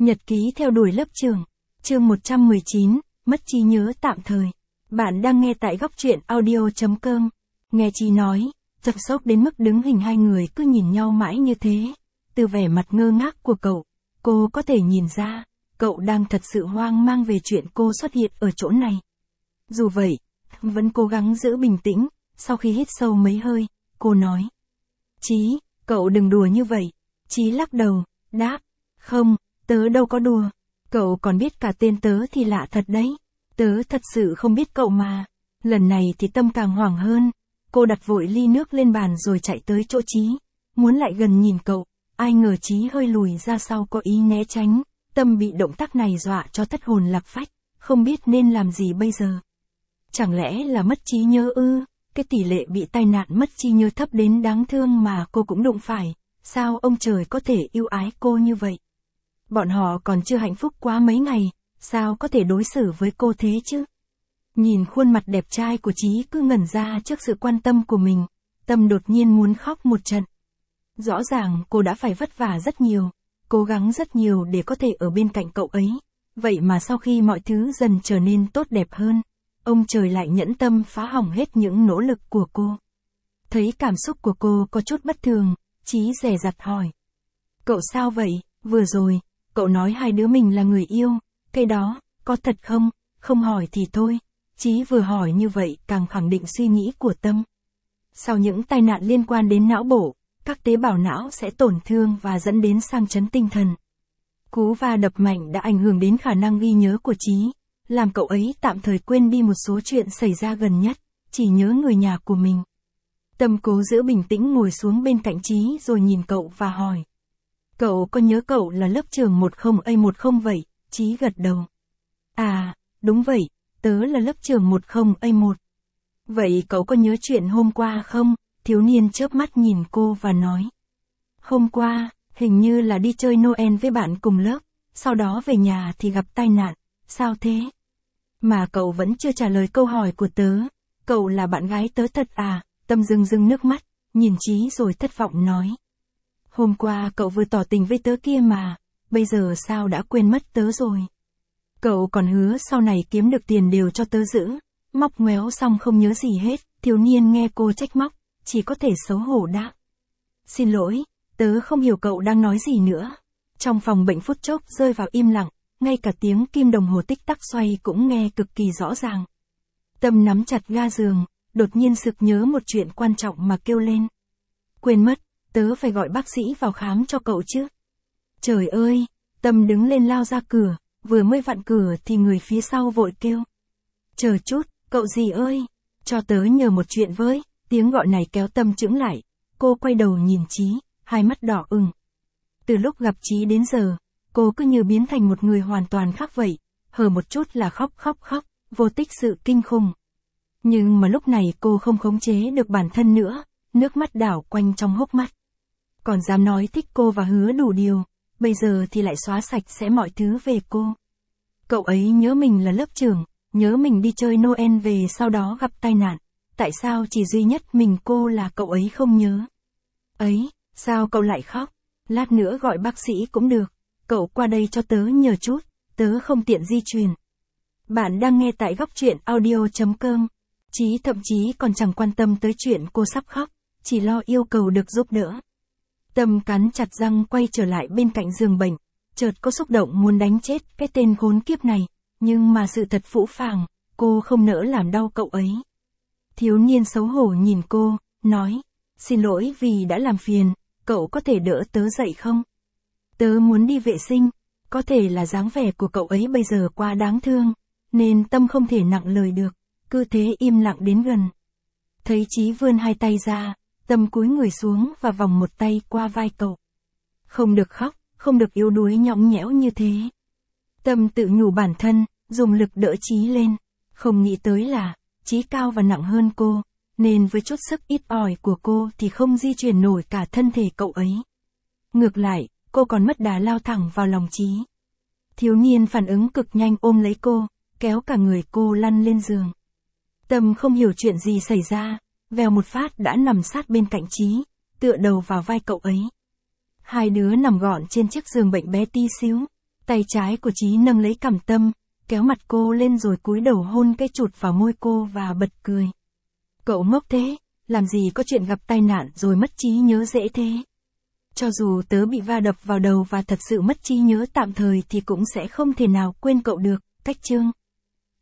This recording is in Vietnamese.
Nhật ký theo đuổi lớp trưởng. Chương 119, mất trí nhớ tạm thời. Bạn đang nghe tại góc truyện audio.com. Nghe Chí nói, chợt sốc đến mức đứng hình hai người cứ nhìn nhau mãi như thế. Từ vẻ mặt ngơ ngác của cậu, cô có thể nhìn ra, cậu đang thật sự hoang mang về chuyện cô xuất hiện ở chỗ này. Dù vậy, vẫn cố gắng giữ bình tĩnh, sau khi hít sâu mấy hơi, cô nói. Chí, cậu đừng đùa như vậy. Chí lắc đầu, đáp, không, tớ đâu có đùa. Cậu còn biết cả tên tớ thì lạ thật đấy. Tớ thật sự không biết cậu mà. Lần này thì Tâm càng hoảng hơn. Cô đặt vội ly nước lên bàn rồi chạy tới chỗ Chí. Muốn lại gần nhìn cậu. Ai ngờ Chí hơi lùi ra sau có ý né tránh. Tâm bị động tác này dọa cho thất hồn lạc phách. Không biết nên làm gì bây giờ. Chẳng lẽ là mất trí nhớ ư? Cái tỷ lệ bị tai nạn mất trí nhớ thấp đến đáng thương mà cô cũng đụng phải. Sao ông trời có thể yêu ái cô như vậy? Bọn họ còn chưa hạnh phúc quá mấy ngày, sao có thể đối xử với cô thế chứ? Nhìn khuôn mặt đẹp trai của Chí cứ ngẩn ra trước sự quan tâm của mình, Tâm đột nhiên muốn khóc một trận. Rõ ràng cô đã phải vất vả rất nhiều, cố gắng rất nhiều để có thể ở bên cạnh cậu ấy. Vậy mà sau khi mọi thứ dần trở nên tốt đẹp hơn, ông trời lại nhẫn tâm phá hỏng hết những nỗ lực của cô. Thấy cảm xúc của cô có chút bất thường, Chí dè dặt hỏi. Cậu sao vậy? Vừa rồi, cậu nói hai đứa mình là người yêu, cái đó, có thật không? Không hỏi thì thôi. Chí vừa hỏi như vậy càng khẳng định suy nghĩ của Tâm. Sau những tai nạn liên quan đến não bộ, các tế bào não sẽ tổn thương và dẫn đến sang chấn tinh thần. Cú va đập mạnh đã ảnh hưởng đến khả năng ghi nhớ của Chí, làm cậu ấy tạm thời quên đi một số chuyện xảy ra gần nhất, chỉ nhớ người nhà của mình. Tâm cố giữ bình tĩnh ngồi xuống bên cạnh Chí rồi nhìn cậu và hỏi. Cậu có nhớ cậu là lớp trưởng 10A10 vậy? Chí gật đầu. À, đúng vậy, tớ là lớp trưởng 10A1. Vậy cậu có nhớ chuyện hôm qua không? Thiếu niên chớp mắt nhìn cô và nói. Hôm qua, hình như là đi chơi Noel với bạn cùng lớp, sau đó về nhà thì gặp tai nạn, sao thế? Mà cậu vẫn chưa trả lời câu hỏi của tớ, cậu là bạn gái tớ thật à? Tâm rưng rưng nước mắt, nhìn Chí rồi thất vọng nói. Hôm qua cậu vừa tỏ tình với tớ kia mà, bây giờ sao đã quên mất tớ rồi? Cậu còn hứa sau này kiếm được tiền đều cho tớ giữ, móc ngoéo xong không nhớ gì hết. Thiếu niên nghe cô trách móc, chỉ có thể xấu hổ đáp. Xin lỗi, tớ không hiểu cậu đang nói gì nữa. Trong phòng bệnh phút chốc rơi vào im lặng, ngay cả tiếng kim đồng hồ tích tắc xoay cũng nghe cực kỳ rõ ràng. Tâm nắm chặt ga giường, đột nhiên sực nhớ một chuyện quan trọng mà kêu lên. Quên mất, tớ phải gọi bác sĩ vào khám cho cậu chứ. Trời ơi, Tâm đứng lên lao ra cửa, vừa mới vặn cửa thì người phía sau vội kêu. Chờ chút, cậu gì ơi, cho tớ nhờ một chuyện với. Tiếng gọi này kéo Tâm chững lại, cô quay đầu nhìn Chí, hai mắt đỏ ửng. Từ lúc gặp Chí đến giờ, cô cứ như biến thành một người hoàn toàn khác vậy, hở một chút là khóc, vô tích sự kinh khủng. Nhưng mà lúc này cô không khống chế được bản thân nữa, nước mắt đảo quanh trong hốc mắt. Còn dám nói thích cô và hứa đủ điều, bây giờ thì lại xóa sạch sẽ mọi thứ về cô. Cậu ấy nhớ mình là lớp trưởng, nhớ mình đi chơi Noel về sau đó gặp tai nạn. Tại sao chỉ duy nhất mình cô là cậu ấy không nhớ? Ấy, sao cậu lại khóc? Lát nữa gọi bác sĩ cũng được. Cậu qua đây cho tớ nhờ chút, tớ không tiện di chuyển. Bạn đang nghe tại góc truyện audio.com. Chí thậm chí còn chẳng quan tâm tới chuyện cô sắp khóc, chỉ lo yêu cầu được giúp đỡ. Tâm cắn chặt răng quay trở lại bên cạnh giường bệnh, chợt có xúc động muốn đánh chết cái tên khốn kiếp này, nhưng mà sự thật phũ phàng, cô không nỡ làm đau cậu ấy. Thiếu niên xấu hổ nhìn cô, nói, xin lỗi vì đã làm phiền, cậu có thể đỡ tớ dậy không? Tớ muốn đi vệ sinh, có thể là dáng vẻ của cậu ấy bây giờ quá đáng thương, nên Tâm không thể nặng lời được, cứ thế im lặng đến gần. Thấy Chí vươn hai tay ra, Tâm cúi người xuống và vòng một tay qua vai cậu. Không được khóc, không được yếu đuối nhõng nhẽo như thế. Tâm tự nhủ bản thân, dùng lực đỡ Chí lên, không nghĩ tới là Chí cao và nặng hơn cô, nên với chút sức ít ỏi của cô thì không di chuyển nổi cả thân thể cậu ấy. Ngược lại, cô còn mất đà lao thẳng vào lòng Chí. Thiếu niên phản ứng cực nhanh ôm lấy cô, kéo cả người cô lăn lên giường. Tâm không hiểu chuyện gì xảy ra, vèo một phát đã nằm sát bên cạnh Chí, tựa đầu vào vai cậu ấy. Hai đứa nằm gọn trên chiếc giường bệnh bé tí xíu. Tay trái của Chí nâng lấy cằm Tâm, kéo mặt cô lên rồi cúi đầu hôn cái chụt vào môi cô và bật cười. Cậu ngốc thế, làm gì có chuyện gặp tai nạn rồi mất trí nhớ dễ thế. Cho dù tớ bị va đập vào đầu và thật sự mất trí nhớ tạm thời thì cũng sẽ không thể nào quên cậu được, Cách Trương.